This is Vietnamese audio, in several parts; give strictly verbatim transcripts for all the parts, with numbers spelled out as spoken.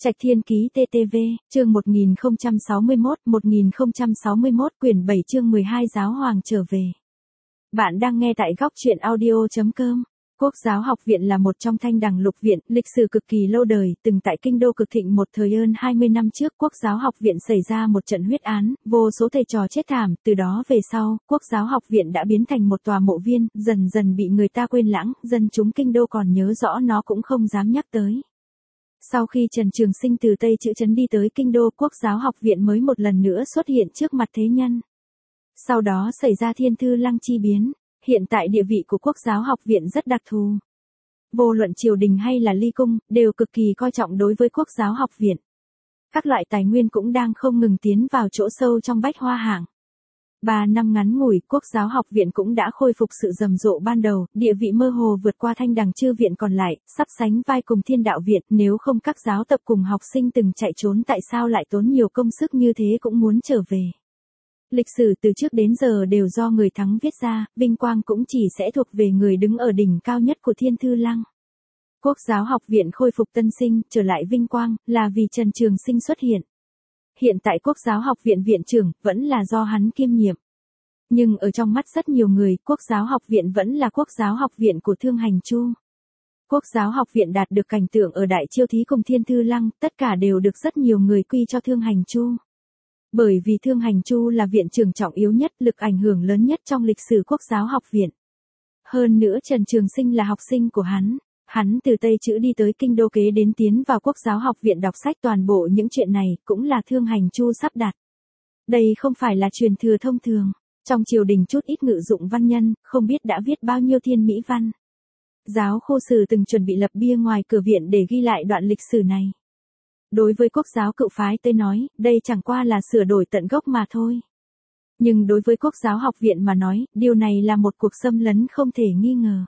Trạch Thiên Ký tê tê vê, chương một nghìn không trăm sáu mươi mốt, một nghìn không trăm sáu mươi mốt quyển bảy chương mười hai Giáo Hoàng trở về. Bạn đang nghe tại góc truyện audio chấm com. Quốc giáo học viện là một trong thanh đằng lục viện, lịch sử cực kỳ lâu đời, từng tại kinh đô cực thịnh một thời hơn hai mươi năm trước quốc giáo học viện xảy ra một trận huyết án, vô số thầy trò chết thảm, từ đó về sau, quốc giáo học viện đã biến thành một tòa mộ viên, dần dần bị người ta quên lãng, dân chúng kinh đô còn nhớ rõ nó cũng không dám nhắc tới. Sau khi Trần Trường Sinh từ Tây Chữ Trấn đi tới kinh đô, quốc giáo học viện mới một lần nữa xuất hiện trước mặt thế nhân. Sau đó xảy ra Thiên Thư Lăng chi biến, hiện tại địa vị của quốc giáo học viện rất đặc thù. Vô luận triều đình hay là ly cung, đều cực kỳ coi trọng đối với quốc giáo học viện. Các loại tài nguyên cũng đang không ngừng tiến vào chỗ sâu trong bách hoa hạng. Ba năm ngắn ngủi, quốc giáo học viện cũng đã khôi phục sự rầm rộ ban đầu, địa vị mơ hồ vượt qua thanh đằng chư viện còn lại, sắp sánh vai cùng thiên đạo viện, nếu không các giáo tập cùng học sinh từng chạy trốn tại sao lại tốn nhiều công sức như thế cũng muốn trở về. Lịch sử từ trước đến giờ đều do người thắng viết ra, vinh quang cũng chỉ sẽ thuộc về người đứng ở đỉnh cao nhất của Thiên Thư Lăng. Quốc giáo học viện khôi phục tân sinh, trở lại vinh quang, là vì Trần Trường Sinh xuất hiện. Hiện tại quốc giáo học viện viện trưởng, vẫn là do hắn kiêm nhiệm. Nhưng ở trong mắt rất nhiều người, quốc giáo học viện vẫn là quốc giáo học viện của Thương Hành Chu. Quốc giáo học viện đạt được cảnh tượng ở Đại Chiêu Thí cùng Thiên Thư Lăng, tất cả đều được rất nhiều người quy cho Thương Hành Chu. Bởi vì Thương Hành Chu là viện trưởng trọng yếu nhất, lực ảnh hưởng lớn nhất trong lịch sử quốc giáo học viện. Hơn nữa Trần Trường Sinh là học sinh của hắn. Hắn từ Tây Chữ đi tới kinh đô kế đến tiến vào quốc giáo học viện đọc sách, toàn bộ những chuyện này cũng là Thương Hành Chu sắp đặt. Đây không phải là truyền thừa thông thường. Trong triều đình chút ít ngự dụng văn nhân, không biết đã viết bao nhiêu thiên mỹ văn. Giáo Khô Sử từng chuẩn bị lập bia ngoài cửa viện để ghi lại đoạn lịch sử này. Đối với quốc giáo cựu phái tới nói, đây chẳng qua là sửa đổi tận gốc mà thôi. Nhưng đối với quốc giáo học viện mà nói, điều này là một cuộc xâm lấn không thể nghi ngờ.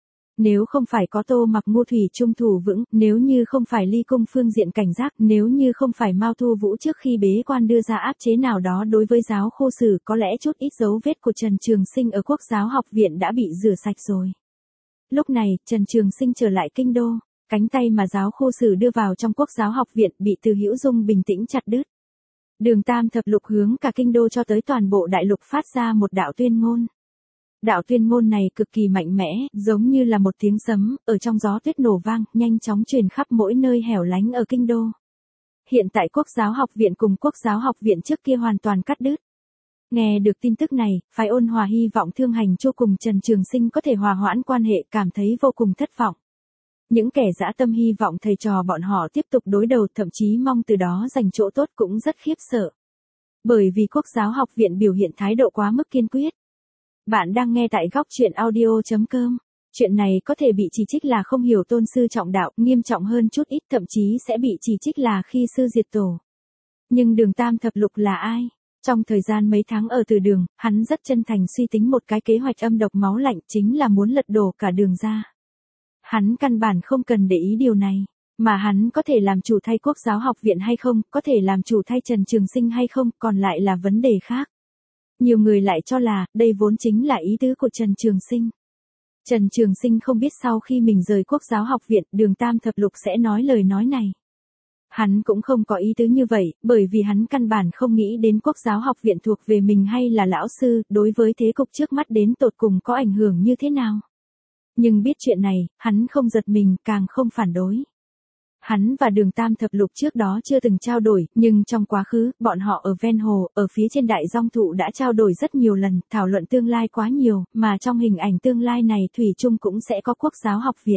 Nếu không phải có Tô Mặc Ngu thủy trung thủ vững, nếu như không phải ly cung phương diện cảnh giác, nếu như không phải Mao Thu Vũ trước khi bế quan đưa ra áp chế nào đó đối với giáo Khô Sử, có lẽ chút ít dấu vết của Trần Trường Sinh ở quốc giáo học viện đã bị rửa sạch rồi. Lúc này, Trần Trường Sinh trở lại kinh đô, cánh tay mà giáo Khô Sử đưa vào trong quốc giáo học viện bị Từ Hữu Dung bình tĩnh chặt đứt. Đường Tam Thập Lục hướng cả kinh đô cho tới toàn bộ đại lục phát ra một đạo tuyên ngôn. Đạo tuyên ngôn này cực kỳ mạnh mẽ, giống như là một tiếng sấm, ở trong gió tuyết nổ vang, nhanh chóng truyền khắp mỗi nơi hẻo lánh ở kinh đô. Hiện tại quốc giáo học viện cùng quốc giáo học viện trước kia hoàn toàn cắt đứt. Nghe được tin tức này, phái Ôn Hòa hy vọng Thương Hành Chu cùng Trần Trường Sinh có thể hòa hoãn quan hệ, cảm thấy vô cùng thất vọng. Những kẻ dã tâm hy vọng thầy trò bọn họ tiếp tục đối đầu, thậm chí mong từ đó giành chỗ tốt cũng rất khiếp sợ. Bởi vì quốc giáo học viện biểu hiện thái độ quá mức kiên quyết. Bạn đang nghe tại góc truyện audio chấm com. Chuyện này có thể bị chỉ trích là không hiểu tôn sư trọng đạo, nghiêm trọng hơn chút ít thậm chí sẽ bị chỉ trích là khi sư diệt tổ. Nhưng Đường Tam Thập Lục là ai? Trong thời gian mấy tháng ở Từ Đường, hắn rất chân thành suy tính một cái kế hoạch âm độc máu lạnh, chính là muốn lật đổ cả Đường ra. Hắn căn bản không cần để ý điều này, mà hắn có thể làm chủ thay quốc giáo học viện hay không, có thể làm chủ thay Trần Trường Sinh hay không, còn lại là vấn đề khác. Nhiều người lại cho là, đây vốn chính là ý tứ của Trần Trường Sinh. Trần Trường Sinh không biết sau khi mình rời quốc giáo học viện, Đường Tam Thập Lục sẽ nói lời nói này. Hắn cũng không có ý tứ như vậy, bởi vì hắn căn bản không nghĩ đến quốc giáo học viện thuộc về mình hay là lão sư, đối với thế cục trước mắt đến tột cùng có ảnh hưởng như thế nào. Nhưng biết chuyện này, hắn không giật mình, càng không phản đối. Hắn và Đường Tam Thập Lục trước đó chưa từng trao đổi, nhưng trong quá khứ, bọn họ ở ven hồ, ở phía trên đại dong thụ đã trao đổi rất nhiều lần, thảo luận tương lai quá nhiều, mà trong hình ảnh tương lai này thủy chung cũng sẽ có quốc giáo học viện.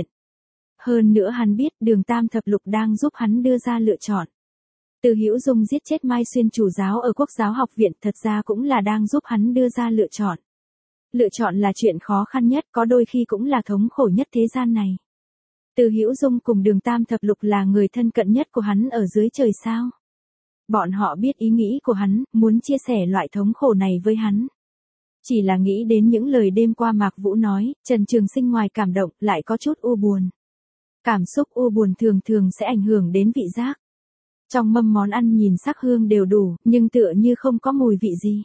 Hơn nữa hắn biết Đường Tam Thập Lục đang giúp hắn đưa ra lựa chọn. Từ Hữu Dung giết chết Mai Xuyên chủ giáo ở quốc giáo học viện, thật ra cũng là đang giúp hắn đưa ra lựa chọn. Lựa chọn là chuyện khó khăn nhất, có đôi khi cũng là thống khổ nhất thế gian này. Từ Hữu Dung cùng Đường Tam Thập Lục là người thân cận nhất của hắn ở dưới trời sao. Bọn họ biết ý nghĩ của hắn, muốn chia sẻ loại thống khổ này với hắn. Chỉ là nghĩ đến những lời đêm qua Mạc Vũ nói, Trần Trường Sinh ngoài cảm động, lại có chút u buồn. Cảm xúc u buồn thường thường sẽ ảnh hưởng đến vị giác. Trong mâm món ăn nhìn sắc hương đều đủ, nhưng tựa như không có mùi vị gì.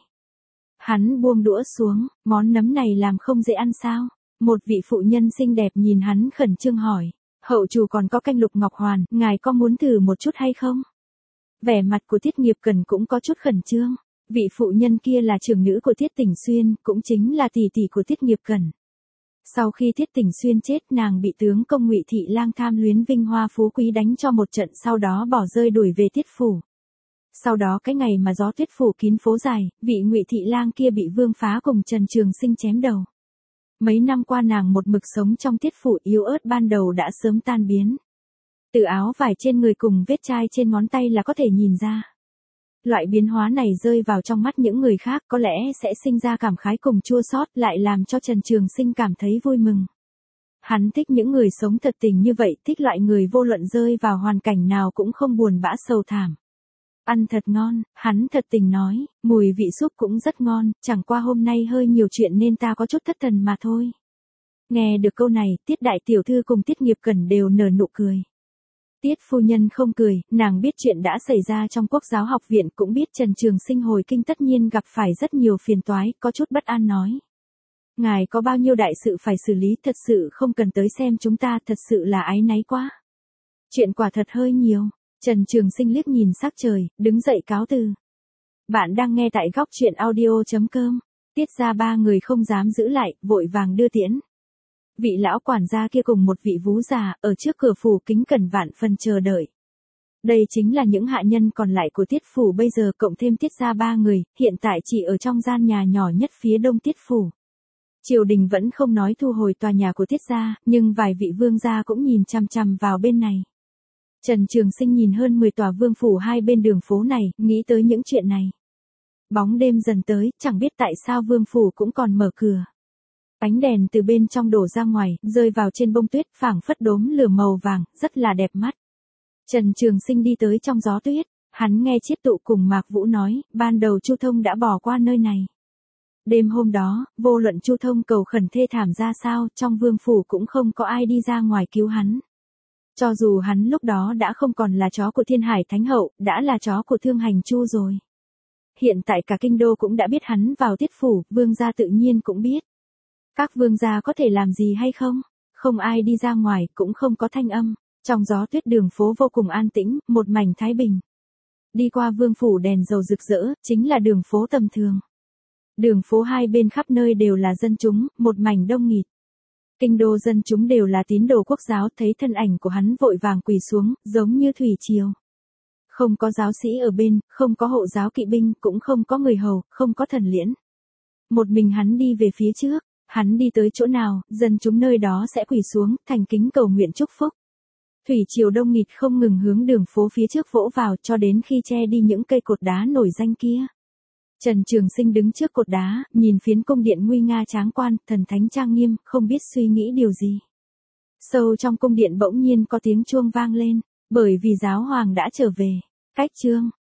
Hắn buông đũa xuống, món nấm này làm không dễ ăn sao? Một vị phụ nhân xinh đẹp nhìn hắn khẩn trương hỏi. Hậu chủ còn có canh Lục Ngọc Hoàn, ngài có muốn thử một chút hay không? Vẻ mặt của Tiết Nghiệp Cần cũng có chút khẩn trương. Vị phụ nhân kia là trưởng nữ của Tiết Tỉnh Xuyên, cũng chính là tỷ tỷ của Tiết Nghiệp Cần. Sau khi Tiết Tỉnh Xuyên chết, nàng bị tướng công Ngụy Thị Lang tham luyến vinh hoa phú quý đánh cho một trận, sau đó bỏ rơi đuổi về Tiết phủ. Sau đó cái ngày mà gió tuyết phủ kín phố dài, vị Ngụy Thị Lang kia bị Vương Phá cùng Trần Trường Sinh chém đầu. Mấy năm qua nàng một mực sống trong Tiết phủ, yếu ớt ban đầu đã sớm tan biến. Từ áo vải trên người cùng vết chai trên ngón tay là có thể nhìn ra. Loại biến hóa này rơi vào trong mắt những người khác có lẽ sẽ sinh ra cảm khái cùng chua xót, lại làm cho Trần Trường Sinh cảm thấy vui mừng. Hắn thích những người sống thật tình như vậy, thích loại người vô luận rơi vào hoàn cảnh nào cũng không buồn bã sầu thảm. Ăn thật ngon, hắn thật tình nói, mùi vị súp cũng rất ngon, chẳng qua hôm nay hơi nhiều chuyện nên ta có chút thất thần mà thôi. Nghe được câu này, Tiết đại tiểu thư cùng Tiết Nghiệp Cần đều nở nụ cười. Tiết phu nhân không cười, nàng biết chuyện đã xảy ra trong Quốc giáo học viện, cũng biết Trần Trường Sinh hồi kinh tất nhiên gặp phải rất nhiều phiền toái, có chút bất an nói. Ngài có bao nhiêu đại sự phải xử lý, thật sự không cần tới xem chúng ta, thật sự là áy náy quá. Chuyện quả thật hơi nhiều. Trần Trường Sinh liếc nhìn sắc trời, đứng dậy cáo từ. Bạn đang nghe tại góc truyện audio chấm com. Tiết ra ba người không dám giữ lại, vội vàng đưa tiễn. Vị lão quản gia kia cùng một vị vú già, ở trước cửa phủ kính cẩn vạn phần chờ đợi. Đây chính là những hạ nhân còn lại của Tiết phủ bây giờ, cộng thêm Tiết ra ba người, hiện tại chỉ ở trong gian nhà nhỏ nhất phía đông Tiết phủ. Triều đình vẫn không nói thu hồi tòa nhà của Tiết gia, nhưng vài vị vương gia cũng nhìn chằm chằm vào bên này. Trần Trường Sinh nhìn hơn mười tòa vương phủ hai bên đường phố này, nghĩ tới những chuyện này. Bóng đêm dần tới, chẳng biết tại sao vương phủ cũng còn mở cửa. Ánh đèn từ bên trong đổ ra ngoài, rơi vào trên bông tuyết, phảng phất đốm lửa màu vàng, rất là đẹp mắt. Trần Trường Sinh đi tới trong gió tuyết, hắn nghe Chiết Tụ cùng Mạc Vũ nói, ban đầu Chu Thông đã bỏ qua nơi này. Đêm hôm đó, vô luận Chu Thông cầu khẩn thê thảm ra sao, trong vương phủ cũng không có ai đi ra ngoài cứu hắn. Cho dù hắn lúc đó đã không còn là chó của Thiên Hải Thánh Hậu, đã là chó của Thương Hành Chu rồi. Hiện tại cả kinh đô cũng đã biết hắn vào Tiết phủ, vương gia tự nhiên cũng biết. Các vương gia có thể làm gì hay không? Không ai đi ra ngoài, cũng không có thanh âm. Trong gió tuyết đường phố vô cùng an tĩnh, một mảnh thái bình. Đi qua vương phủ đèn dầu rực rỡ, chính là đường phố tầm thường. Đường phố hai bên khắp nơi đều là dân chúng, một mảnh đông nghịt. Kinh đô dân chúng đều là tín đồ Quốc giáo, thấy thân ảnh của hắn vội vàng quỳ xuống, giống như thủy triều. Không có giáo sĩ ở bên, không có hộ giáo kỵ binh, cũng không có người hầu, không có thần liễn. Một mình hắn đi về phía trước, hắn đi tới chỗ nào, dân chúng nơi đó sẽ quỳ xuống, thành kính cầu nguyện chúc phúc. Thủy triều đông nghịt không ngừng hướng đường phố phía trước vỗ vào, cho đến khi che đi những cây cột đá nổi danh kia. Trần Trường Sinh đứng trước cột đá, nhìn phiến cung điện nguy nga tráng quan, thần thánh trang nghiêm, không biết suy nghĩ điều gì. Sâu trong cung điện bỗng nhiên có tiếng chuông vang lên, bởi vì giáo hoàng đã trở về. Cách chương